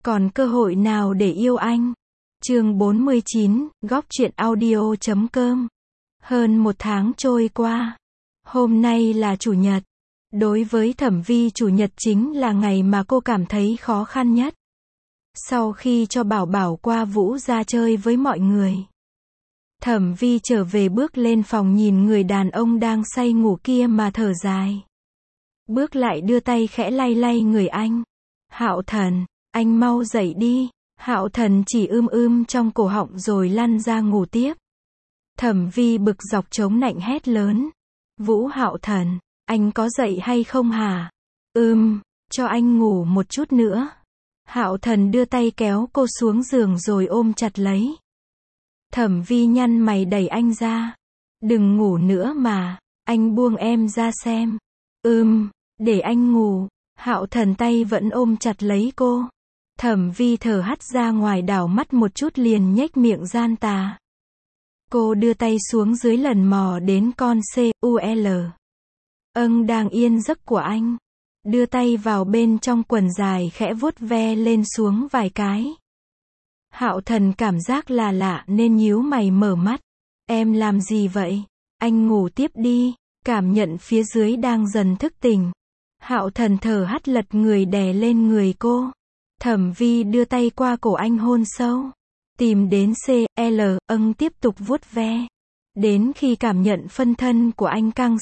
Còn cơ hội nào để yêu anh? Chương 49, góc truyện audio.com. Hơn một tháng trôi qua. Hôm nay là Chủ nhật. Đối với Thẩm Vi, Chủ nhật chính là ngày mà cô cảm thấy khó khăn nhất. Sau khi cho Bảo Bảo qua Vũ ra chơi với mọi người, Thẩm Vi trở về, bước lên phòng nhìn người đàn ông đang say ngủ kia mà thở dài. Bước lại đưa tay khẽ lay lay người anh. Hạo Thần, anh mau dậy đi. Hạo Thần chỉ trong cổ họng rồi lăn ra ngủ tiếp. Thẩm Vi bực dọc chống nạnh hét lớn. Vũ Hạo Thần, anh có dậy hay không hả? Cho anh ngủ một chút nữa. Hạo Thần đưa tay kéo cô xuống giường rồi ôm chặt lấy. Thẩm Vi nhăn mày đẩy anh ra. Đừng ngủ nữa mà, anh buông em ra xem. Để anh ngủ. Hạo Thần tay vẫn ôm chặt lấy cô. Thẩm Vi thở hắt ra ngoài, đảo mắt một chút liền nhếch miệng gian tà. Cô đưa tay xuống dưới lần mò đến con C.U.L. Đang yên giấc của anh. Đưa tay vào bên trong quần dài khẽ vuốt ve lên xuống vài cái. Hạo Thần cảm giác là lạ nên nhíu mày mở mắt. Em làm gì vậy? Anh ngủ tiếp đi. Cảm nhận phía dưới đang dần thức tỉnh. Hạo Thần thở hắt lật người đè lên người cô. Thẩm Vi đưa tay qua cổ anh hôn sâu. Tìm đến C.L. tiếp tục vuốt ve. Đến khi cảm nhận phân thân của anh căng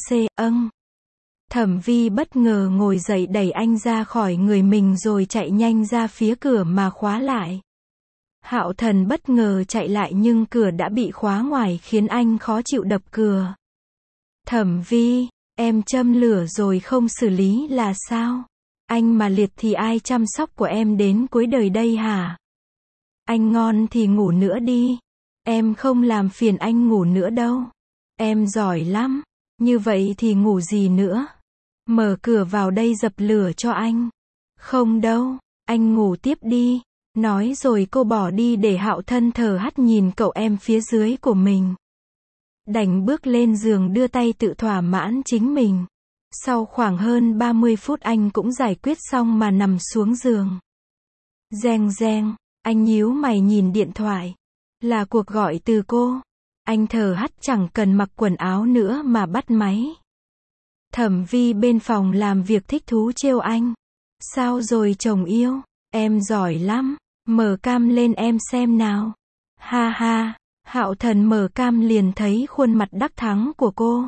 Thẩm Vi bất ngờ ngồi dậy đẩy anh ra khỏi người mình rồi chạy nhanh ra phía cửa mà khóa lại. Hạo Thần bất ngờ chạy lại nhưng cửa đã bị khóa ngoài khiến anh khó chịu đập cửa. Thẩm Vi, em châm lửa rồi không xử lý là sao? Anh mà liệt thì ai chăm sóc của em đến cuối đời đây hả? Anh ngon thì ngủ nữa đi. Em không làm phiền anh ngủ nữa đâu. Em giỏi lắm. Như vậy thì ngủ gì nữa? Mở cửa vào đây dập lửa cho anh. Không đâu, anh ngủ tiếp đi. Nói rồi cô bỏ đi để Hạo Thần thở hắt nhìn cậu em phía dưới của mình. Đành bước lên giường đưa tay tự thỏa mãn chính mình. Sau khoảng hơn 30 phút anh cũng giải quyết xong mà nằm xuống giường. Reng reng, anh nhíu mày nhìn điện thoại. Là cuộc gọi từ cô. Anh thở hắt chẳng cần mặc quần áo nữa mà bắt máy. Thẩm Vi bên phòng làm việc thích thú trêu anh. Sao rồi chồng yêu? Em giỏi lắm. Mở cam lên em xem nào. Ha ha. Hạo Thần mở cam liền thấy khuôn mặt đắc thắng của cô.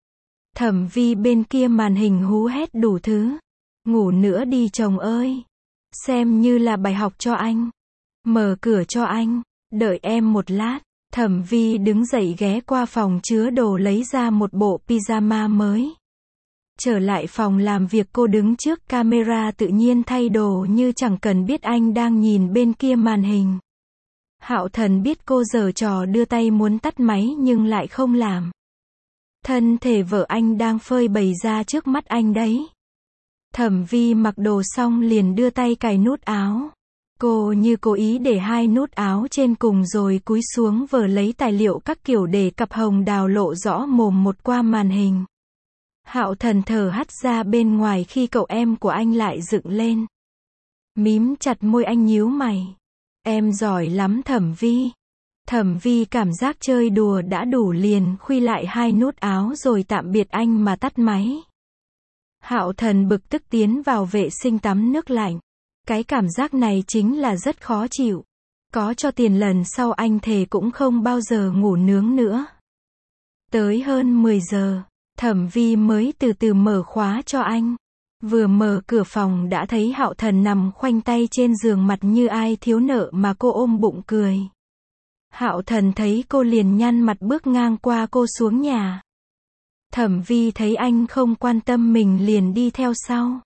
Thẩm Vi bên kia màn hình hú hét đủ thứ. Ngủ nữa đi chồng ơi. Xem như là bài học cho anh. Mở cửa cho anh. Đợi em một lát. Thẩm Vi đứng dậy ghé qua phòng chứa đồ lấy ra một bộ pyjama mới. Trở lại phòng làm việc, cô đứng trước camera tự nhiên thay đồ như chẳng cần biết anh đang nhìn bên kia màn hình. Hạo Thần biết cô giở trò đưa tay muốn tắt máy nhưng lại không làm. Thân thể vợ anh đang phơi bày ra trước mắt anh đấy. Thẩm Vi mặc đồ xong liền đưa tay cài nút áo. Cô như cố ý để hai nút áo trên cùng rồi cúi xuống vờ lấy tài liệu các kiểu để cặp hồng đào lộ rõ mồm một qua màn hình. Hạo Thần thở hắt ra bên ngoài khi cậu em của anh lại dựng lên. Mím chặt môi, anh nhíu mày. Em giỏi lắm Thẩm Vi. Thẩm Vi cảm giác chơi đùa đã đủ liền khuy lại hai nút áo rồi tạm biệt anh mà tắt máy. Hạo Thần bực tức tiến vào vệ sinh tắm nước lạnh. Cái cảm giác này chính là rất khó chịu. Có cho tiền lần sau anh thề cũng không bao giờ ngủ nướng nữa. Tới hơn 10 giờ, Thẩm Vi mới từ từ mở khóa cho anh. Vừa mở cửa phòng đã thấy Hạo Thần nằm khoanh tay trên giường, mặt như ai thiếu nợ mà cô ôm bụng cười. Hạo Thần thấy cô liền nhăn mặt bước ngang qua cô xuống nhà. Thẩm Vi thấy anh không quan tâm mình liền đi theo sau.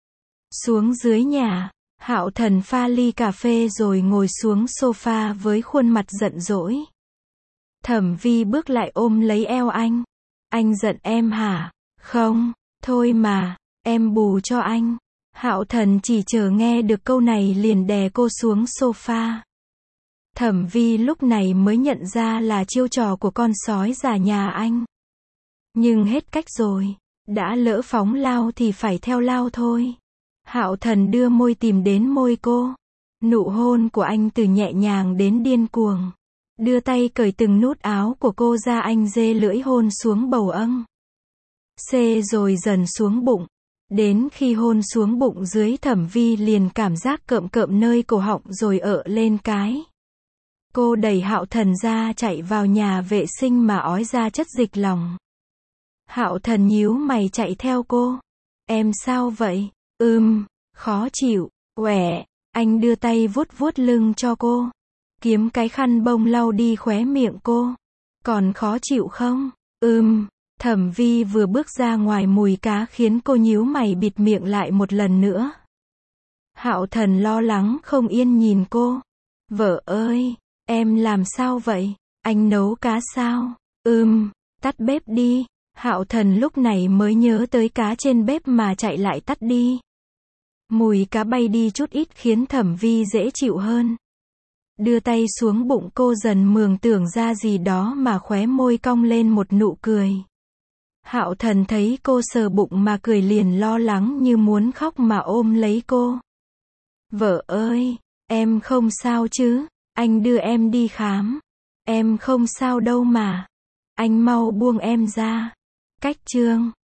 Xuống dưới nhà, Hạo Thần pha ly cà phê rồi ngồi xuống sofa với khuôn mặt giận dỗi. Thẩm Vi bước lại ôm lấy eo anh. Anh giận em hả? Không, thôi mà, em bù cho anh. Hạo Thần chỉ chờ nghe được câu này liền đè cô xuống sofa. Thẩm Vi lúc này mới nhận ra là chiêu trò của con sói già nhà anh. Nhưng hết cách rồi, đã lỡ phóng lao thì phải theo lao thôi. Hạo Thần đưa môi tìm đến môi cô. Nụ hôn của anh từ nhẹ nhàng đến điên cuồng. Đưa tay cởi từng nút áo của cô ra, anh dê lưỡi hôn xuống bầu âng. Xê rồi dần xuống bụng. Đến khi hôn xuống bụng dưới, Thẩm Vi liền cảm giác cợm cợm nơi cổ họng rồi ợ lên cái. Cô đẩy Hạo Thần ra, chạy vào nhà vệ sinh mà ói ra chất dịch lòng. Hạo Thần nhíu mày chạy theo cô. Em sao vậy? Khó chịu. Uể. Anh đưa tay vuốt vuốt lưng cho cô. Kiếm cái khăn bông lau đi khóe miệng cô. Còn khó chịu không? Thẩm Vi vừa bước ra ngoài, mùi cá khiến cô nhíu mày bịt miệng lại một lần nữa. Hạo Thần lo lắng không yên nhìn cô. Vợ ơi, em làm sao vậy? Anh nấu cá sao? Tắt bếp đi. Hạo Thần lúc này mới nhớ tới cá trên bếp mà chạy lại tắt đi. Mùi cá bay đi chút ít khiến Thẩm Vi dễ chịu hơn. Đưa tay xuống bụng cô, dần mường tượng ra gì đó mà khóe môi cong lên một nụ cười. Hạo Thần thấy cô sờ bụng mà cười liền lo lắng như muốn khóc mà ôm lấy cô. Vợ ơi, em không sao chứ? Anh đưa em đi khám. Em không sao đâu mà. Anh mau buông em ra. Cách chương